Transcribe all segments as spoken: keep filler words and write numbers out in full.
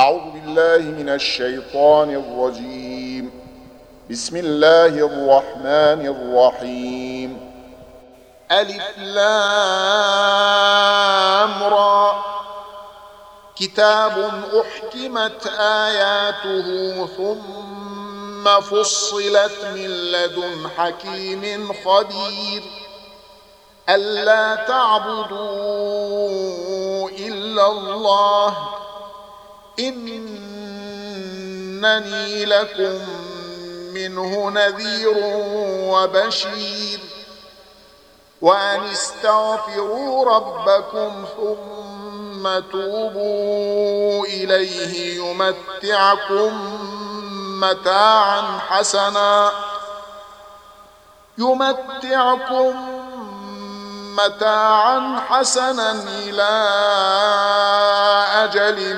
أعوذ بالله من الشيطان الرجيم. بسم الله الرحمن الرحيم. ألف لام را. كتاب أحكمت آياته ثم فصلت من لدن حكيم خبير. ألا تعبدوا إلا الله إنني لكم منه نذير وبشير. وأن استغفروا ربكم ثم توبوا إليه يمتعكم متاعا حسنا يمتعكم متاعا حسنا إلى أجل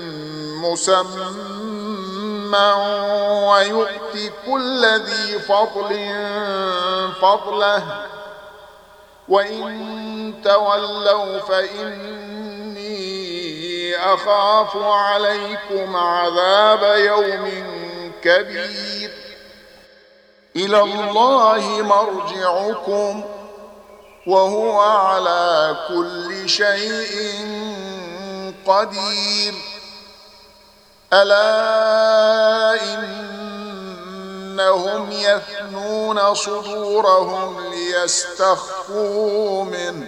مسمى ويؤتي كل ذي فضل فضله. وإن تولوا فإني أخاف عليكم عذاب يوم كبير. إلى الله مرجعكم وهو على كل شيء قدير. ألا إنهم يثنون صدورهم ليستخفوا منه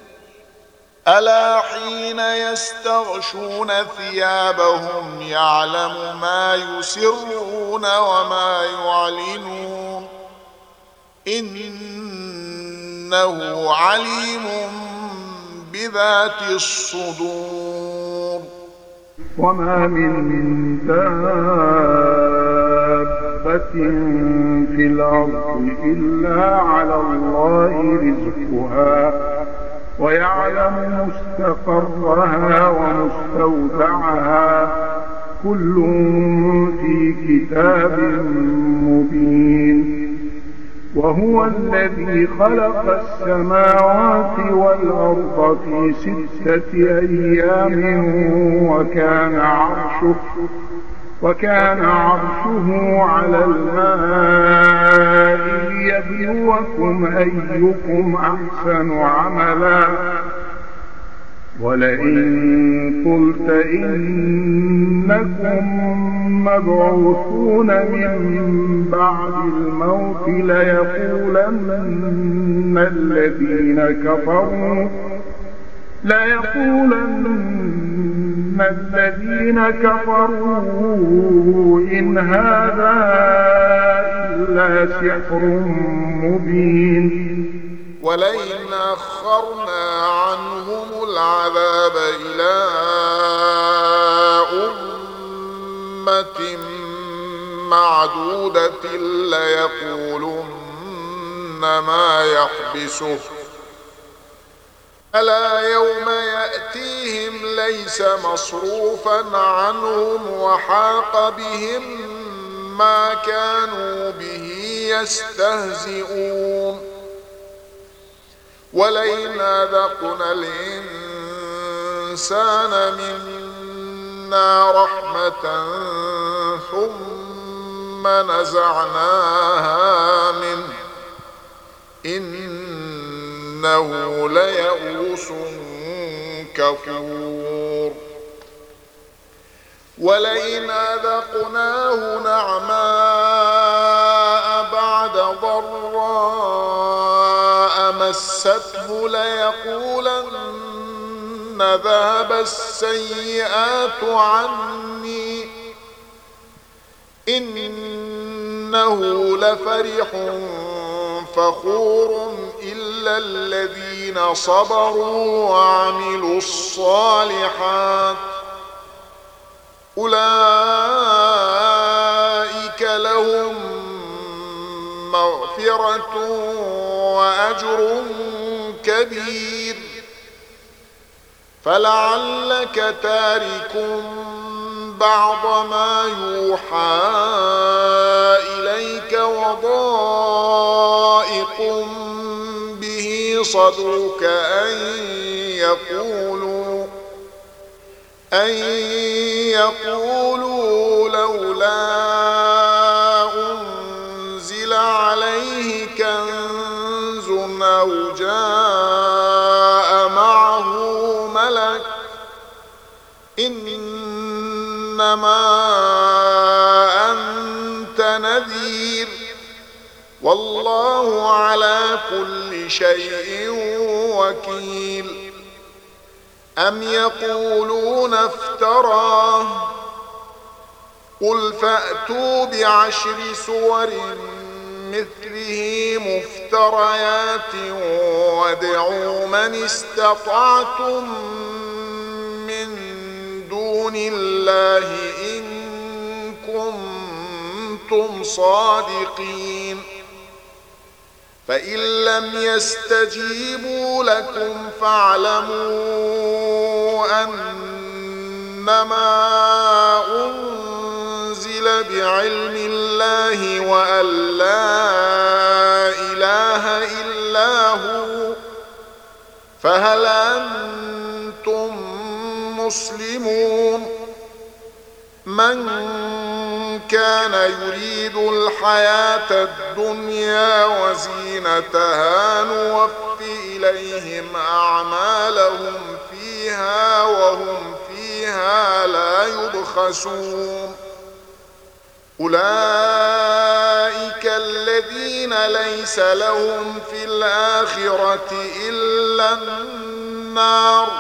ألا حين يستغشون ثيابهم يعلم ما يسرون وما يعلنون إنه عليم بذات الصدور. وما من دابة في الأرض إلا على الله رزقها ويعلم مستقرها ومستودعها كل في كتاب مبين. وهو الذي خلق السماوات والأرض في ستة أيام وكان عرشه وكان عرشه على الماء ليبلوكم أيكم أحسن عملا. ولئن قلت إنكم مبعوثون من بعد الموت ليقولن الذين كفروا ليقولن الذين كفروا إن هذا إلا سحر مبين. ولئن أخرنا عنهم العذاب إلى أمة معدودة ليقولن ما يحبسه ألا يوم يأتيهم ليس مصروفا عنهم وحاق بهم ما كانوا به يستهزئون. ولئن أذقنا الإنسان منا رحمة ثم نزعناها منه إنه ليئوس كفور. ولئن أذقناه نعماء بعد ضراء مسته ليقولن ذهب السيئات عني إنه لفرح فخور إلا الذين صبروا وعملوا الصالحات أولئك لهم مغفرة وأجر كبير. فلعلك تارك بعض ما يوحى إليك وضائق به صدرك أن يقولوا أن يقولوا لولا أنزل عليه كنز أو جاء معه ملك إنما أنت نذير والله على كل شيء وكيل أم يقولون افتراه قل فأتوا بعشر سور مثله مفتريات وادعوا من استطعتم من دون الله إن كنتم صادقين فإن لم يستجيبوا لكم فاعلموا أنما أنزل بعلم الله وأن لا إله إلا هو فهل أنتم مسلمون من كان يريد الحياة الدنيا وزينتها نوفِ إليهم أعمالهم فيها وهم فيها لا يبخسون أولئك الذين ليس لهم في الآخرة إلا النار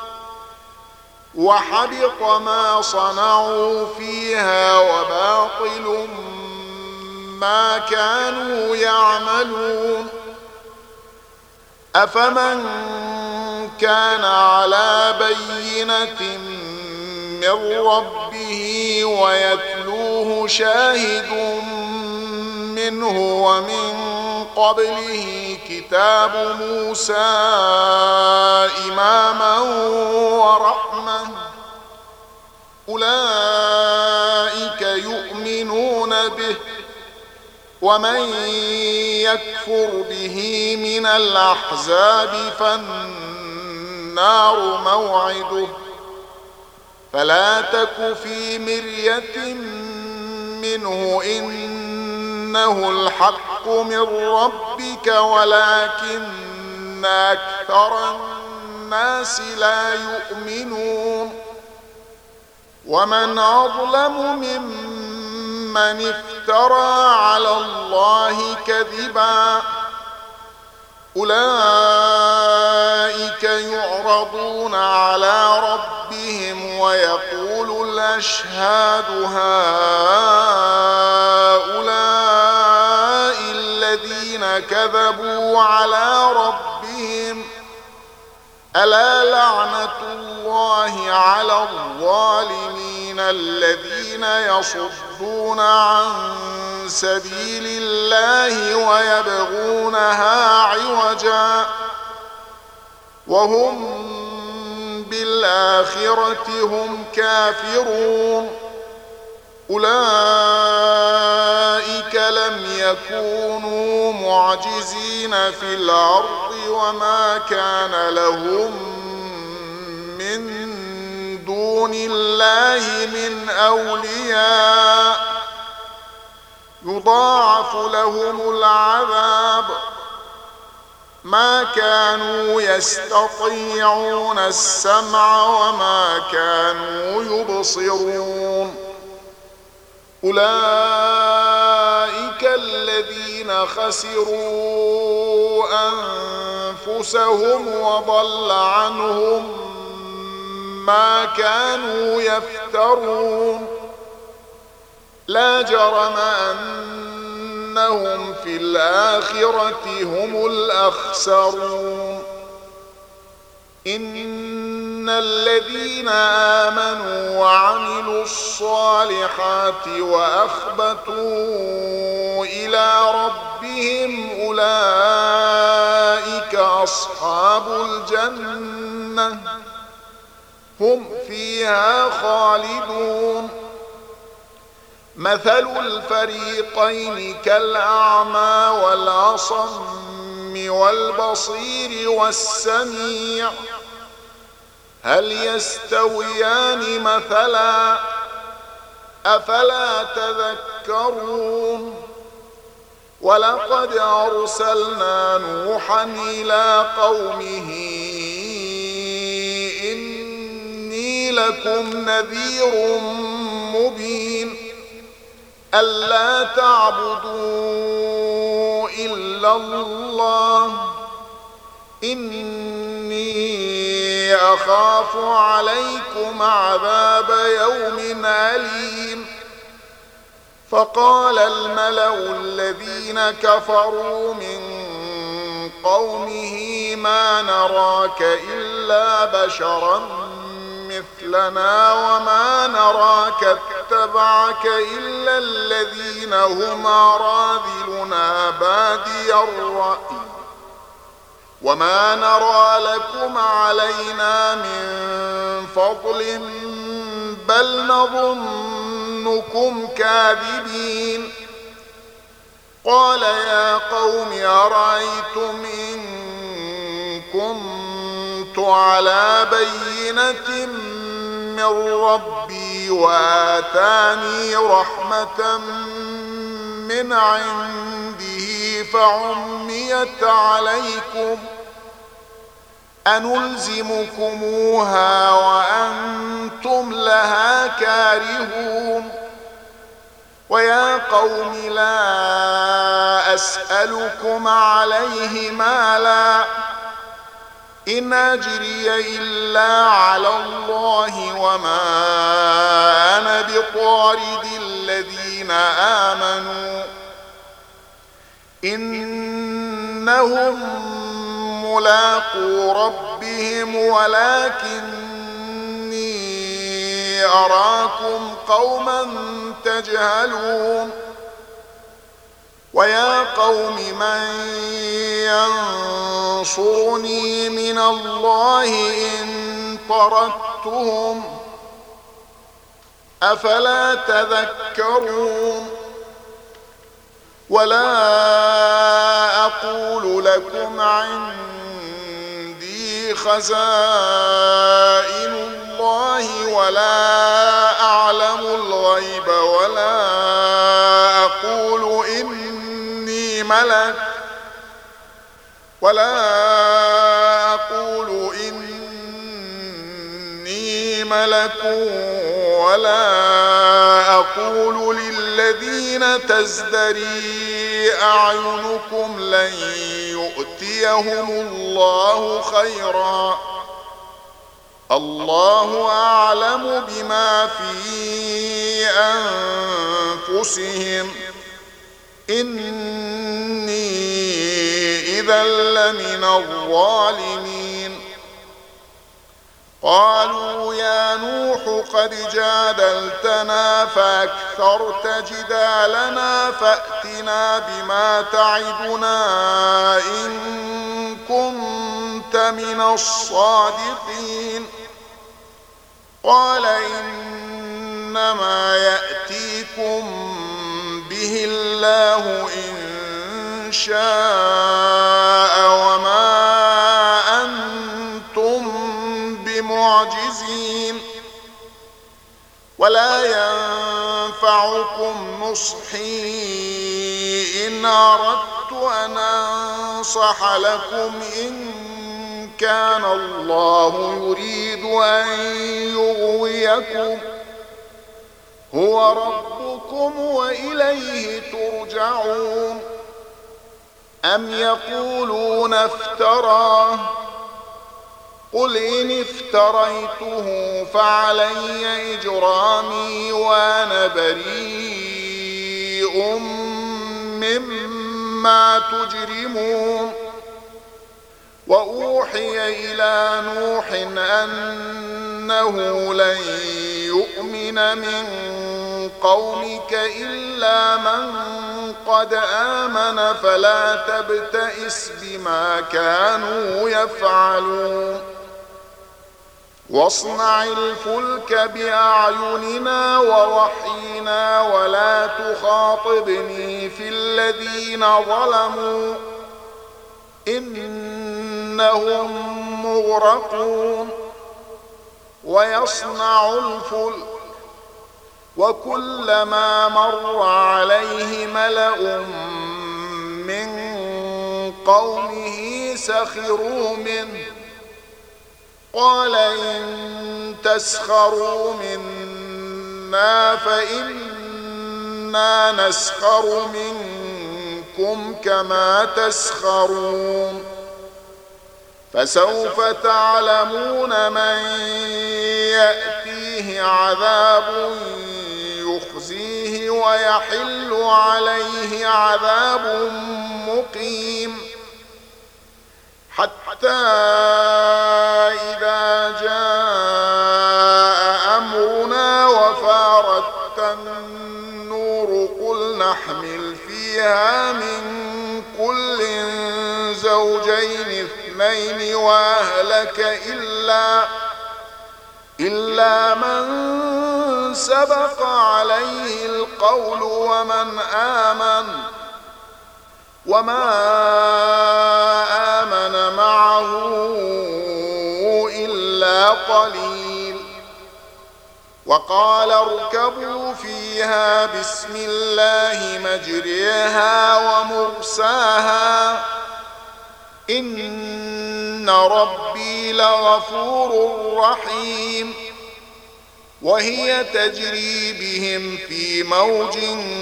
وحبط ما صنعوا فيها وباطل ما كانوا يعملون أفمن كان على بينة من ربه ويتلوه شاهد منه ومن قبله كتاب موسى إماما ورحمة أولئك يؤمنون به ومن يكفر به من الأحزاب فالنار موعده فلا تك في مرية منه إنه الحق من ربك ولكن أكثر الناس لا يؤمنون ومن أظلم ممن افترى على الله كذبا أولئك يعرضون على ربهم ويقول الأشهاد هؤلاء الذين كذبوا على ربهم ألا لعنة الله على الظالمين الذين يصدون عن سبيل الله ويبغونها عوجا وهم بالآخرة هم كافرون أولئك لم يكونوا معجزين في الأرض وما كان لهم من دون الله من أولياء يضاعف لهم العذاب ما كانوا يستطيعون السمع وما كانوا يبصرون أولئك الذين خسروا أنفسهم وضل عنهم ما كانوا يفترون لا جرم أنهم في الآخرة هم الأخسرون إن الذين آمنوا وعملوا الصالحات وأخبتوا إلى ربهم أولئك أصحاب الجنة هم فيها خالدون مثل الفريقين كالأعمى والأصم والبصير والسميع هل يستويان مثلا أفلا تذكرون ولقد أرسلنا نوحا إلى قومه إني لكم نذير مبين ألا تعبدوا إلا الله إني أخاف عليكم عذاب يوم أليم فقال الملأ الذين كفروا من قومه ما نراك إلا بشرا مثلنا وما نراك اتبعك إلا الذين هم أراذلنا بادي الرأي وما نرى لكم علينا من فضل بل نظنكم كاذبين قال يا قوم أرأيتم إن كنت على بينة من ربي وآتاني رحمة من عنده فعميت عليكم أنلزمكموها وأنتم لها كارهون ويا قوم لا أسألكم عليه مالا إن أجري إلا على الله وما أنا بطارد الذين آمنوا إنهم ملاقو ربهم ولكني أراكم قوما تجهلون ويا قوم من ينصرني من الله إن طردتهم أفلا تذكرون ولا أقول لكم عندي خزائن الله ولا أعلم الغيب ولا أقول إني ملك ولا أقول إني ملك ولا أقول للذين تزدري أعينكم لن يؤتيهم الله خيرا الله أعلم بما في أنفسهم إني إذا لمن الظالمين قالوا يا نوح قد جادلتنا فأكثرت جدالنا فأتنا بما تعدنا إن كنت من الصادقين قال إنما يأتيكم به الله إن شاء وما أنتم بمعجزين ولا ينفعكم نصحي إن أردت أن أنصح لكم إن كان الله يريد أن يغويكم هو ربكم وإليه ترجعون أم يقولون افتراه قل إن افتريته فعلي إجرامي وأنا بريء مما تجرمون وأوحي إلى نوح أنه لن يؤمن من قومك إلا من قد آمن فلا تبتئس بما كانوا يفعلون واصنع الفلك بأعيننا ووحينا ولا تخاطبني في الذين ظلموا إنهم مغرقون ويصنع الفلك وكلما مر عليه ملأ من قومه سخروا منه قال إن تسخروا منا فإنا نسخر منكم كما تسخرون فسوف تعلمون من يأتيه عذاب يخزيه ويحل عليه عذاب مقيم حتى إذا جاء أمرنا وفارت النور قل نحمل فيها من كل زوجين اثنين وأهلك إلا إلا من سبق عليه القول ومن آمن وما آمن معه إلا قليل وقال اركبوا فيها بسم الله مجريها ومرساها إن ربي لغفور رحيم وهي تجري بهم في موج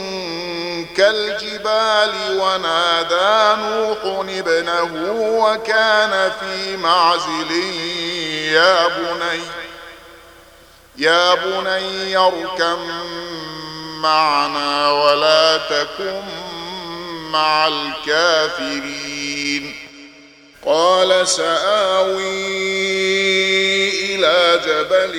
كالجبال ونادى نوح ابنه وكان في معزل يا بني يا بني اركب معنا ولا تكن مع الكافرين قال سآوي إلى جبل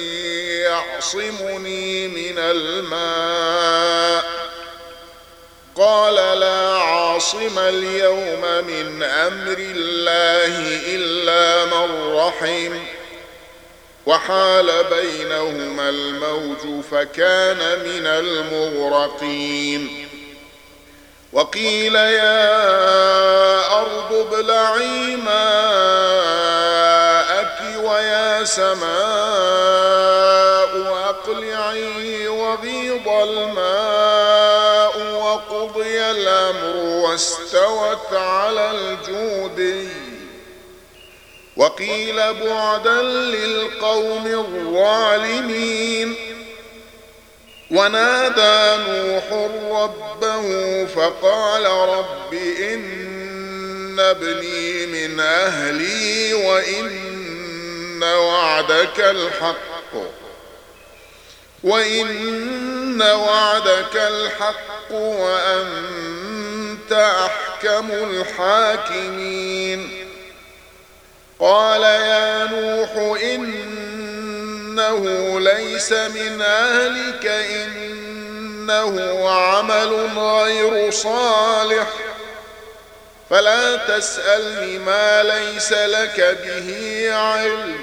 يعصمني من الماء قال لا عاصم اليوم من أمر الله إلا من رحم وحال بينهما الموج فكان من المغرقين وقيل يا أرض ابلعي ماءك ويا سماء أقلعي وغيض الماء وقضي الأمر واستوت على الجودي وقيل بعدا للقوم الظالمين ونادى نوح ربه فقال رب إن ابني من أهلي وإن وعدك الحق وإن وعدك الحق وأنت أحكم الحاكمين قال يا نوح إنه ليس من أهلك إنه عمل غير صالح فلا تسألني ما ليس لك به علم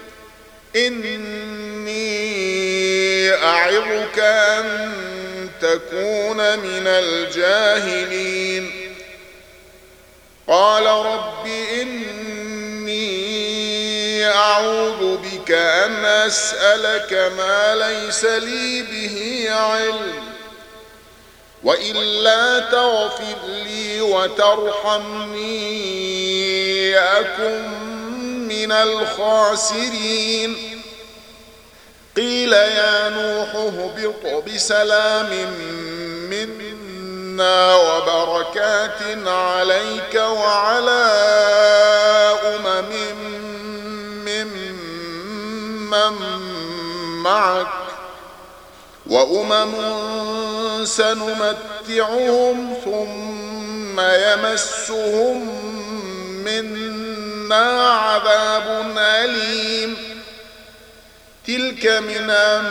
إني أعظك أن تكون من الجاهلين قال رب إني أعوذ بك أن أسألك ما ليس لي به علم وإلا تغفر لي وترحمني أكن من الخاسرين قيل يا نوح اهبط بسلام منا وبركات عليك وعلى أمم ممن معك وأمم سنمتعهم ثم يمسهم منا عذاب أليم تلك من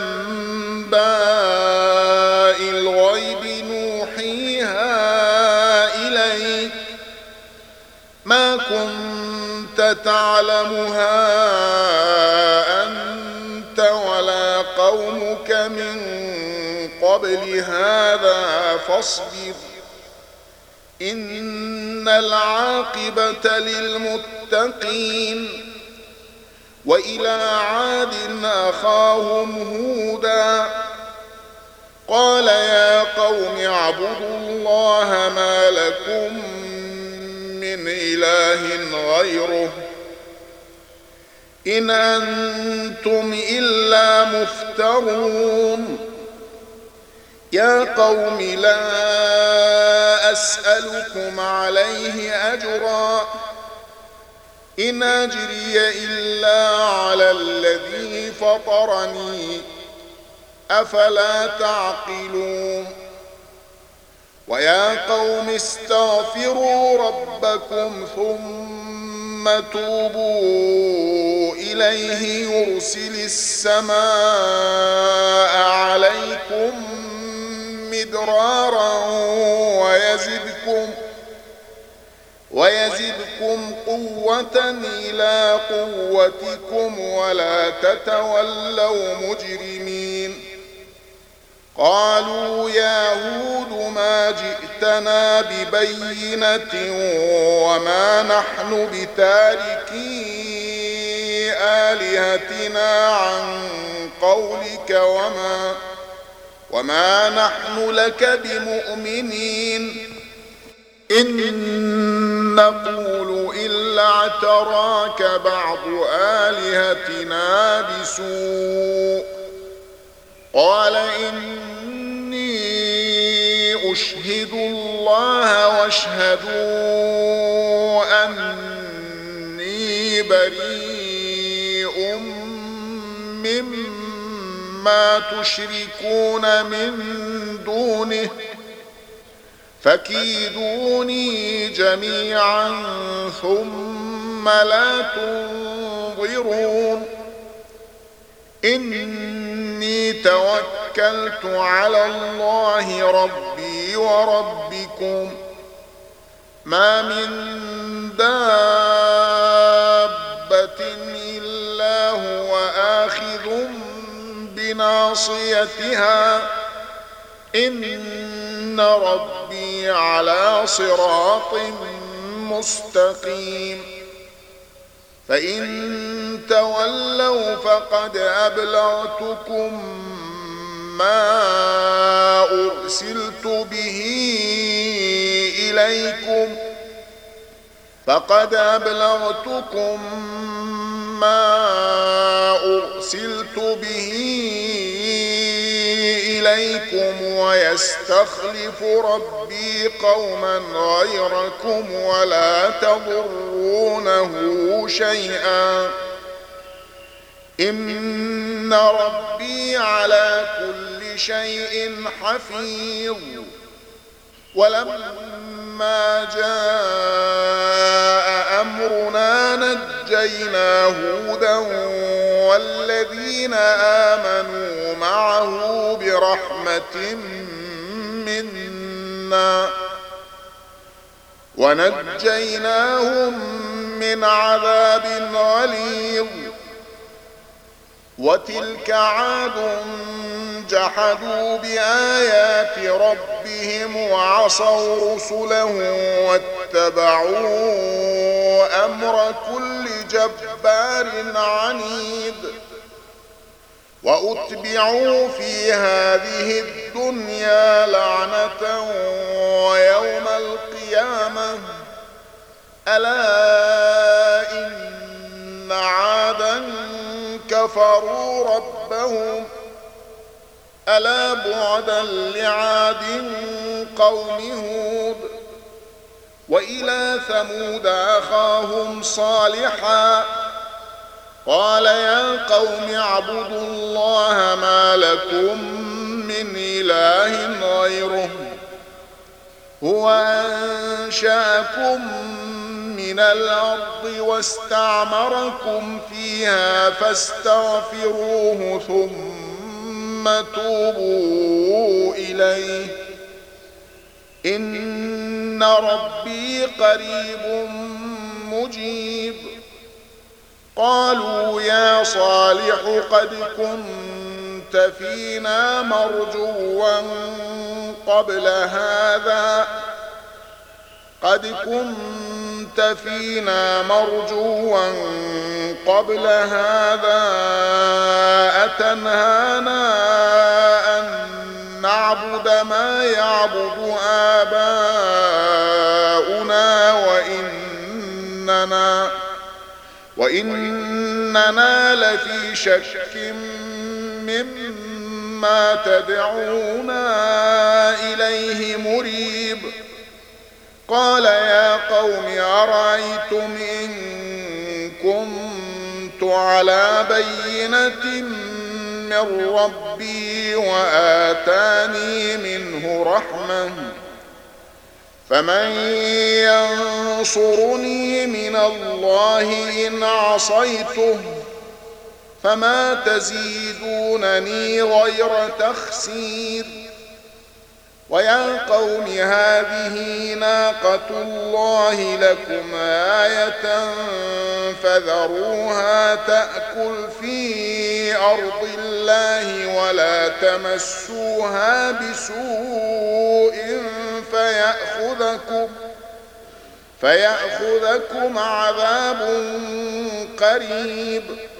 أنباء الغيب نوحيها إليك ما كنت تعلمها أنت ولا قومك من قبل هذا فاصبر إن العاقبة للمتقين وإلى عاد أخاهم هودا قال يا قوم اعبدوا الله ما لكم من إله غيره إن أنتم إلا مفترون يا قوم لا أسألكم عليه أجرا إن أجري إلا على الذي فطرني أفلا تعقلون ويا قوم استغفروا ربكم ثم توبوا إليه يرسل السماء عليكم مدرارا ويزدكم ويزدكم قوة إلى قوتكم ولا تتولوا مجرمين قالوا يا هود ما جئتنا ببينة وما نحن بتاركي آلهتنا عن قولك وما وما نحن لك بمؤمنين إن نقول إلا اعتراك بعض آلهتنا بسوء قال إني أشهد الله واشهدوا أني بريء مما تشركون من دونه فكيدوني جميعا ثم لا تنظرون إني توكلت على الله ربي وربكم ما من دابة إلا هو آخذ بناصيتها إن ربي على صراط مستقيم فإن تولوا فقد أبلغتكم ما أرسلت به إليكم فقد أبلغتكم ما أرسلت به إليكم ويستخلف ربي قوما غيركم ولا تضرونه شيئا إن ربي على كل شيء حفيظ ولما جاء أمرنا نجينا هودا والذين آمنوا معه برحمة منا ونجيناهم من عذاب غليظ وتلك عاد جحدوا بآيات ربهم وعصوا رسله واتبعوا أمر كل جبار عنيد وأتبعوا في هذه الدنيا لعنة ويوم القيامة ألا إن عادا كفروا ربهم ألا بعدا لعاد قوم هود وإلى ثمود أخاهم صالحا قال يا قوم اعبدوا الله ما لكم من إله غيره هو أنشأكم من الأرض واستعمركم فيها فاستغفروه ثم توبوا إليه إن ربي قريب مجيب قالوا يا صالح قد كنت فينا مرجوا قبل هذا قد كنت كنت فينا مرجوا قبل هذا أتنهانا أن نعبد ما يعبد آباؤنا وإننا, وإننا لفي شك مما تدعونا إليه مريب. قال يا قوم أرأيتم إن كنت على بينة من ربي وآتاني منه رحمة فمن ينصرني من الله إن عصيته فما تزيدونني غير تخسير. ويا قوم هذه ناقة الله لكم آية فذروها تأكل في أرض الله ولا تمسوها بسوء فيأخذكم, فيأخذكم عذاب قريب.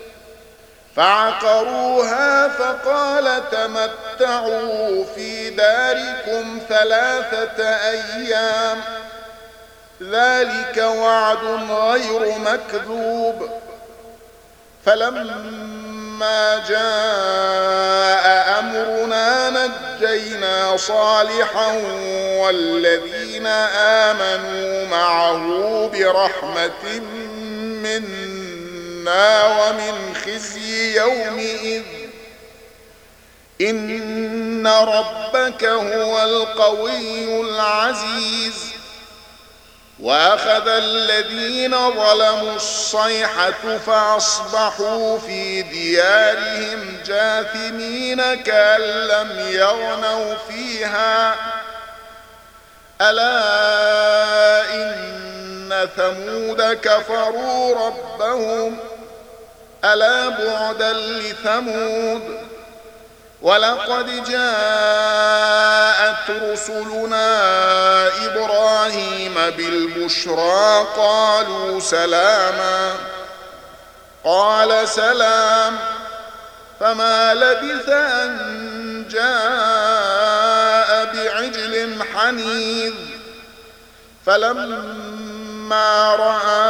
فعقروها فقال تمتعوا في داركم ثلاثة أيام ذلك وعد غير مكذوب. فلما جاء أمرنا نجينا صالحا والذين آمنوا معه برحمة منا ومن خزي يومئذ إن ربك هو القوي العزيز. وأخذ الذين ظلموا الصيحة فأصبحوا في ديارهم جاثمين كأن لم يغنوا فيها ألا إن ثمود كفروا ربهم ألا بعدا لثمود. ولقد جاءت رسلنا إبراهيم بالبشرى قالوا سلاما قال سلام فما لبث أن جاء بعجل حنيذ. فلما رأى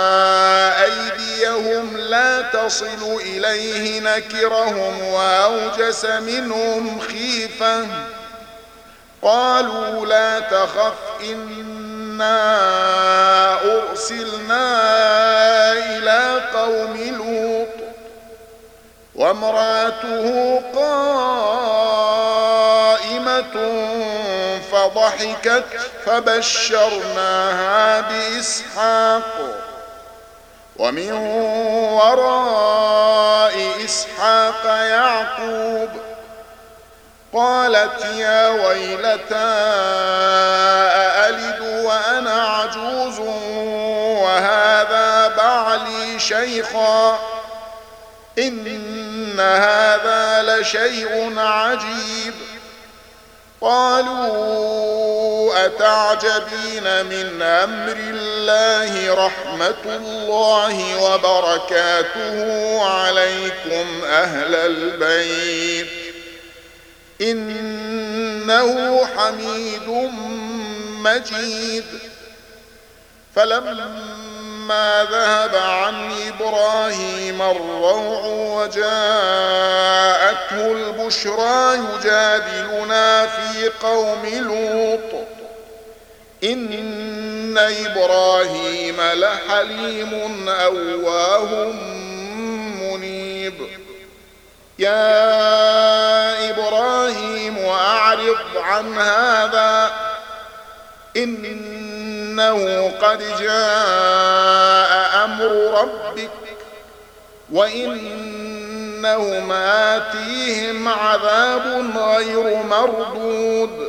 أيديهم لا تصل إليه نكرهم وأوجس منهم خيفة قالوا لا تخف إنا أرسلنا إلى قوم لوط وامرأته قائمة فضحكت فبشرناها بإسحاق ومن وراء إسحاق يعقوب. قالت يا ويلتى أألد وأنا عجوز وهذا بعلي شيخا إن هذا لشيء عجيب. قالوا أتعجبين من أمر الله رحمة الله وبركاته عليكم أهل البيت إنه حميد مجيد. فلما ذهب عن إبراهيم الروع وجاءته البشرى يجادلنا في قوم لوط إن إبراهيم لحليم أواه منيب. يا إبراهيم أعرض عن هذا إنه قد جاء أمر ربك وإنهم آتيهم عذاب غير مردود.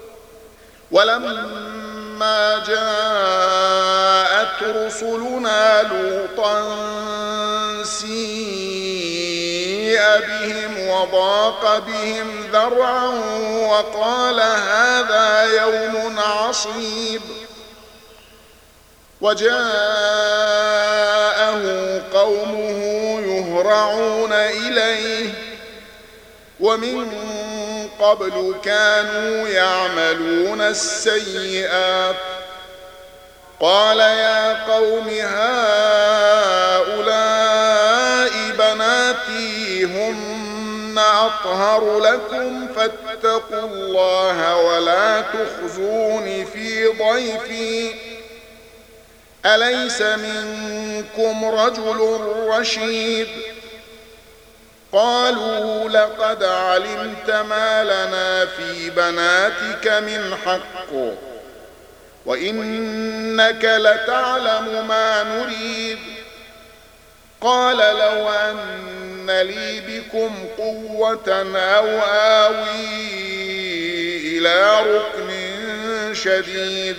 ولما جاءت رسلنا لوطا سيء بهم وضاق بهم ذرعا وقال قال هذا يوم عصيب وجاءه قومه يهرعون إليه ومن قبل كانوا يعملون السيئات قال يا قوم هؤلاء بناتي هن أطهر لكم فاتقوا الله ولا تخزوني في ضيفي أليس منكم رجل رشيد قالوا لقد علمت ما لنا في بناتك من حق وإنك لتعلم ما نريد قال لو أن لي بكم قوة أو آوي إلى ركن شديد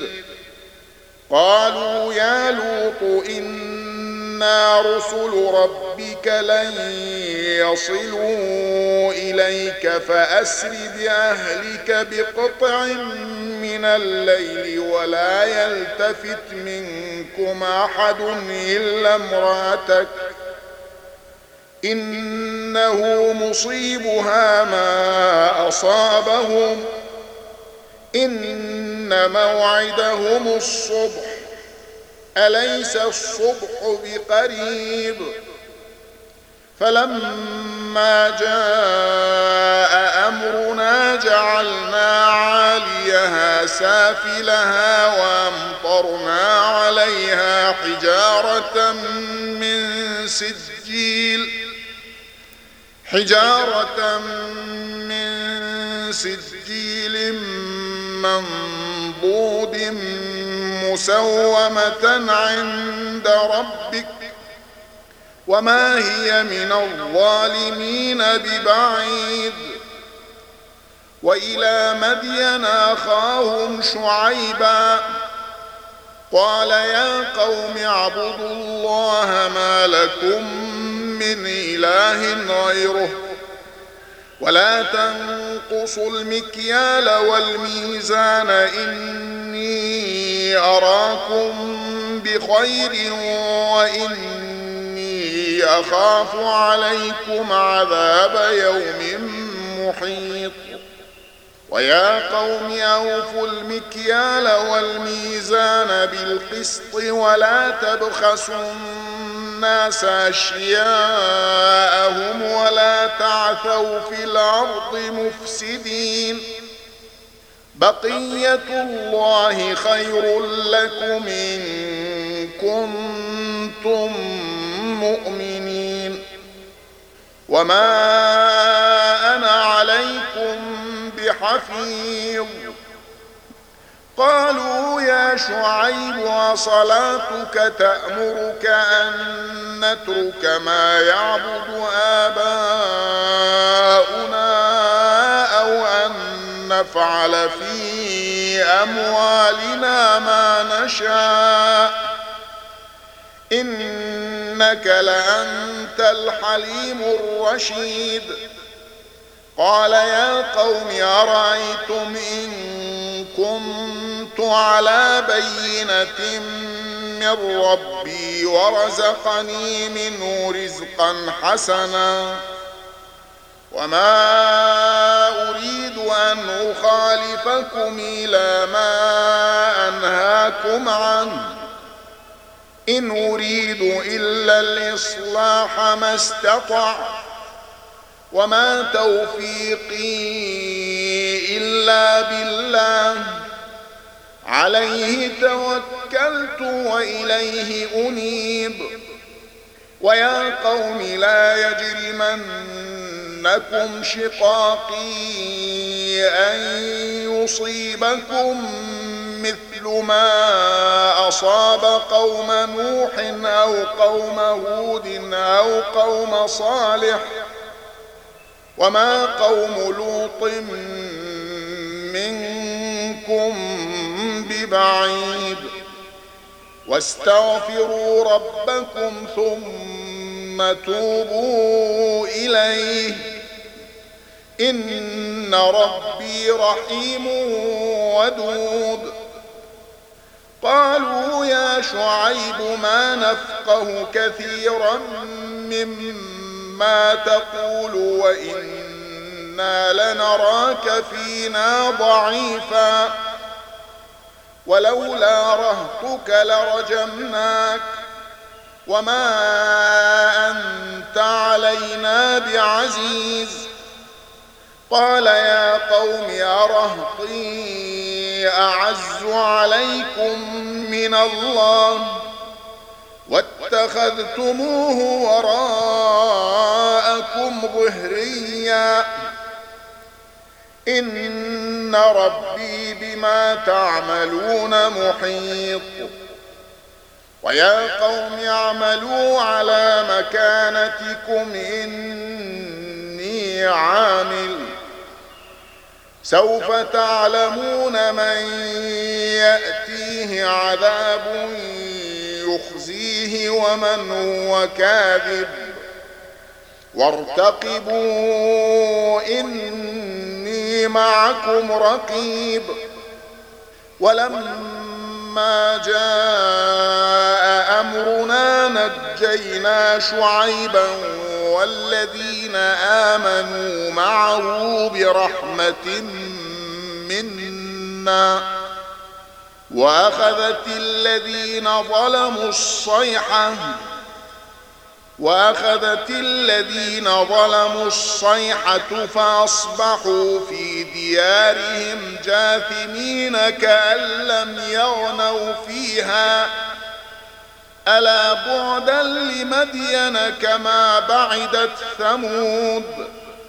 قالوا يا لوط إنا رسل ربك لن يصلوا إليك فأسر بأهلك بقطع من الليل ولا يلتفت منكم أحد إلا امرأتك إنه مصيبها ما أصابهم إن موعدهم الصبح أليس الصبح بقريب فلما جاء أمرنا جعلنا عاليها سافلها وأمطرنا عليها حجارة من سجيل حجارة من سجيل منضود مسومة عند ربك وما هي من الظالمين ببعيد وإلى مدين أخاهم شعيبا قال يا قوم اعبدوا الله ما لكم من إله غيره ولا تنقصوا المكيال والميزان إني أراكم بخير وإني أخاف عليكم عذاب يوم محيط ويا قوم أوفوا المكيال والميزان بالقسط ولا تبخسوا الناس أشياءهم ولا تعثوا في الأرض مفسدين بقية الله خير لكم إن كنتم مؤمنين وما أنا عليكم بحفيظ قالوا يا شعيب وصلاتك تأمرك أن نترك ما يعبد آباؤنا أو أن نفعل في أموالنا ما نشاء إنك لأنت الحليم الرشيد قال يا قوم أرأيتم إن كنت على بينة من ربي ورزقني منه رزقا حسنا وما أريد أن أخالفكم إلى ما أنهاكم عنه إن أريد إلا الإصلاح ما استطعت وما توفيقي إلا بالله عليه توكلت وإليه أنيب ويا قوم لا يجرمنكم شقاقي أن يصيبكم مثل ما أصاب قوم نوح أو قوم هود أو قوم صالح وما قوم لوط منكم ببعيد واستغفروا ربكم ثم توبوا إليه إن ربي رحيم ودود قالوا يا شعيب ما نفقه كثيرا مما تقول وإنا لنراك فينا ضعيفا ولولا رهطك لرجمناك وما أنت علينا بعزيز. قال يا قوم أرهطي أعز عليكم من الله واتخذتموه وراءكم ظهريا إن ربي بما تعملون محيط. ويا قوم اعملوا على مكانتكم إني عامل سوف تعلمون من يأتيه عذاب يخزيه ومن هو كاذب وارتقبوا إني معكم رقيب. ولما جاء أمرنا نجينا شعيبا والذين آمنوا معه برحمة منا وأخذت الذين ظلموا الصيحة وأخذت الذين ظلموا الصيحة فأصبحوا في ديارهم جاثمين كأن لم يغنوا فيها ألا بعدا لمدين كما بعدت ثمود.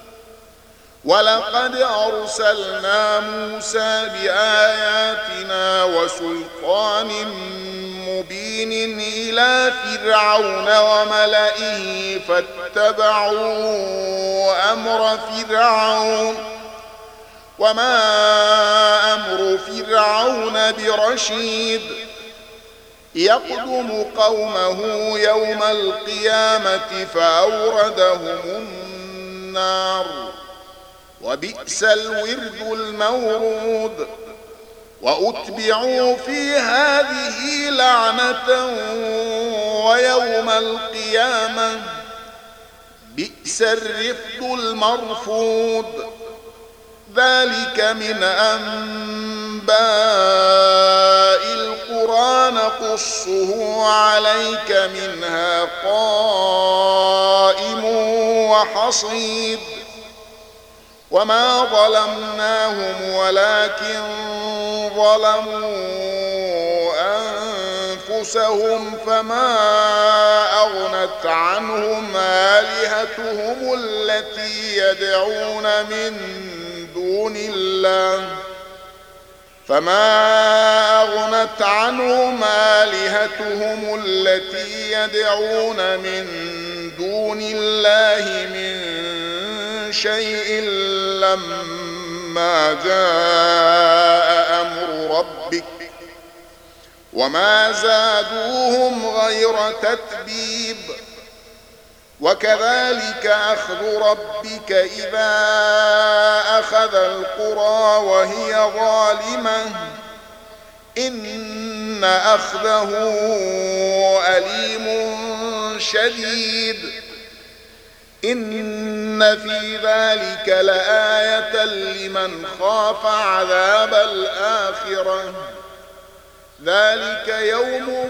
ولقد أرسلنا موسى بآياتنا وسلطان مبين إلى فرعون وملئه فاتبعوا أمر فرعون وما أمر فرعون برشيد يقدم قومه يوم القيامة فأوردهم النار وبئس الورد المورود. وأتبعوا في هذه لعنة ويوم القيامة بئس الرفد المرفود. ذلك من أنباء القرى نقصه عليك منها قائم وحصيد. وما ظلمناهم ولكن ظلموا أنفسهم فما أغنت عنهم آلهتهم التي يدعون من دون الله فما أغنت عنهم آلهتهم التي يدعون من دون الله من شيء لما جاء أمر ربك وما زادوهم غير تتبيب. وكذلك أخذ ربك إذا أخذ القرى وهي ظالمة إن أخذه أليم شديد. إن في ذلك لآية لمن خاف عذاب الآخرة ذلك يوم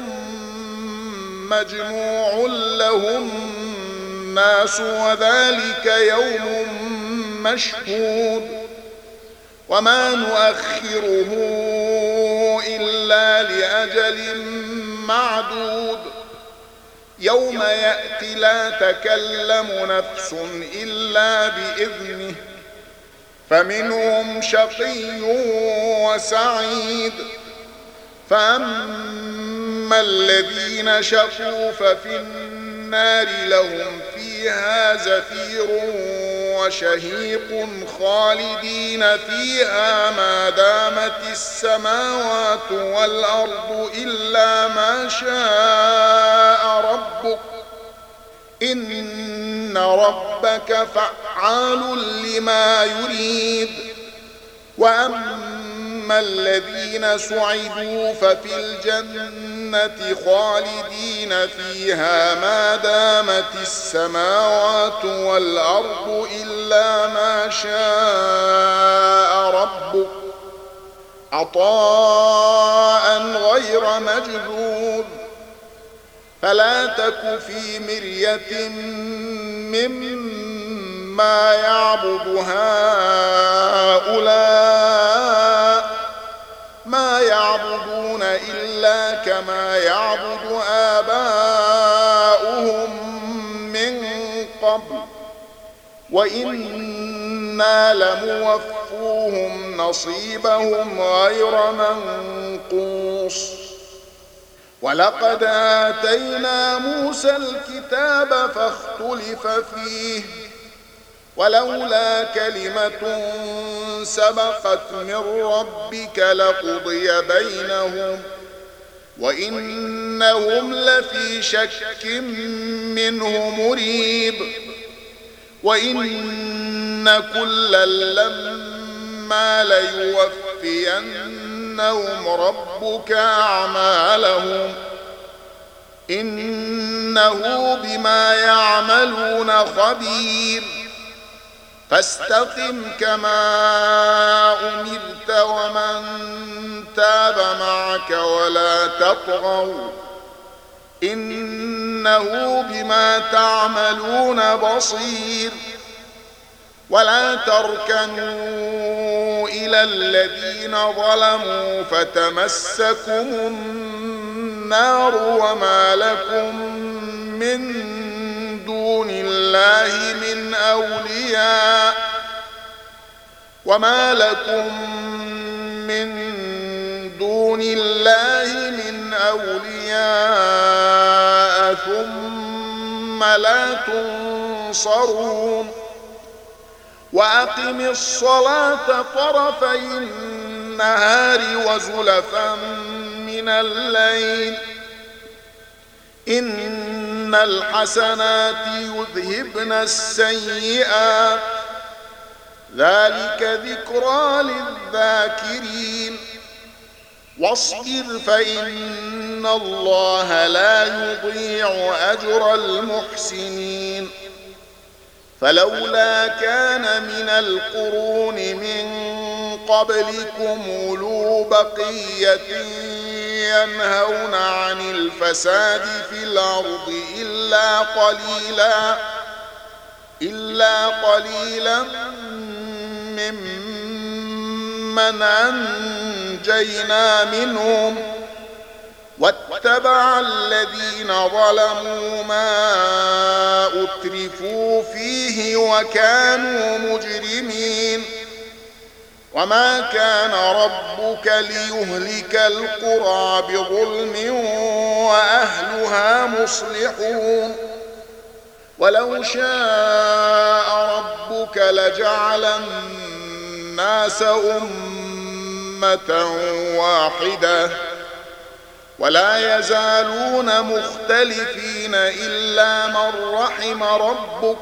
مجموع له الناس وذلك يوم مشهود وما نؤخره إلا لأجل معدود. يوم يأتي لا تكلم نفس إلا بإذنه فمنهم شقي وسعيد. فأما الذين شقوا ففي النار لهم فيها زفير وشهيق خالدين فيها ما دامت السماوات والأرض إلا ما شاء ربك إن ربك فعال لما يريد. وأما فأما الذين سعدوا ففي الجنة خالدين فيها ما دامت السماوات والأرض إلا ما شاء ربك عطاء غير مجذوذ فلا تك في مرية مما يعبد هؤلاء ما يعبدون إلا كما يعبد آباؤهم من قبل وإنا لموفوهم نصيبهم غير منقوص ولقد آتينا موسى الكتاب فاختلف فيه ولولا كلمة سبقت من ربك لقضي بينهم وإنهم لفي شك منه مريب وإن كلا لما ليوفينهم ربك أعمالهم إنه بما يعملون خبير فاستقم كما أمرت ومن تاب معك ولا تطغوا إنه بما تعملون بصير ولا تركنوا إلى الذين ظلموا فتمسكم النار وما لكم من دون الله من أولياء وما لكم من دون الله من أولياء ثم لا تنصرون وأقم الصلاة طرفي النهار وزلفا من الليل إن الحسنات يذهبن السيئات ذلك ذكرى للذاكرين واصبر فإن الله لا يضيع أجر المحسنين فلولا كان من القرون من قبلكم أولو بقية ينهون عن الفساد في الأرض إلا قليلا إلا قليلا ممن أنجينا منهم واتبع الذين ظلموا ما أترفوا فيه وكانوا مجرمين وما كان ربك ليهلك القرى بظلم وأهلها مصلحون ولو شاء ربك لجعل الناس أمة واحدة ولا يزالون مختلفين إلا من رحم ربك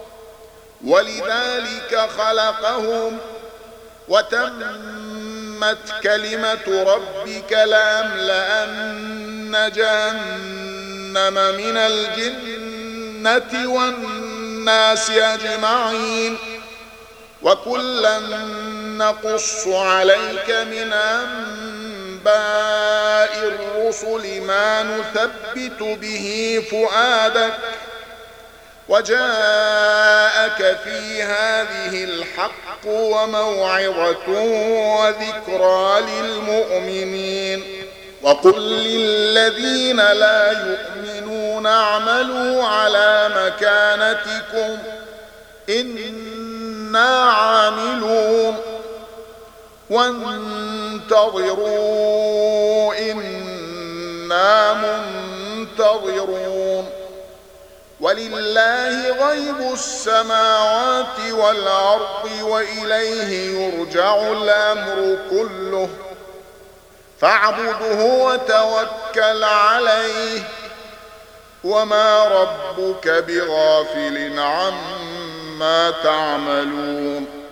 ولذلك خلقهم وتمت كلمة ربك لأملأن جهنم من الجنة والناس أجمعين وكلا نقص عليك من أنباء الرسل ما نثبت به فؤادك وجاءك في هذه الحق وموعظة وذكرى للمؤمنين وقل للذين لا يؤمنون اعملوا على مكانتكم إنا عاملون وانتظروا إنا منتظرون ولله غيب السماوات والأرض وإليه يرجع الأمر كله فاعبده وتوكل عليه وما ربك بغافل عما تعملون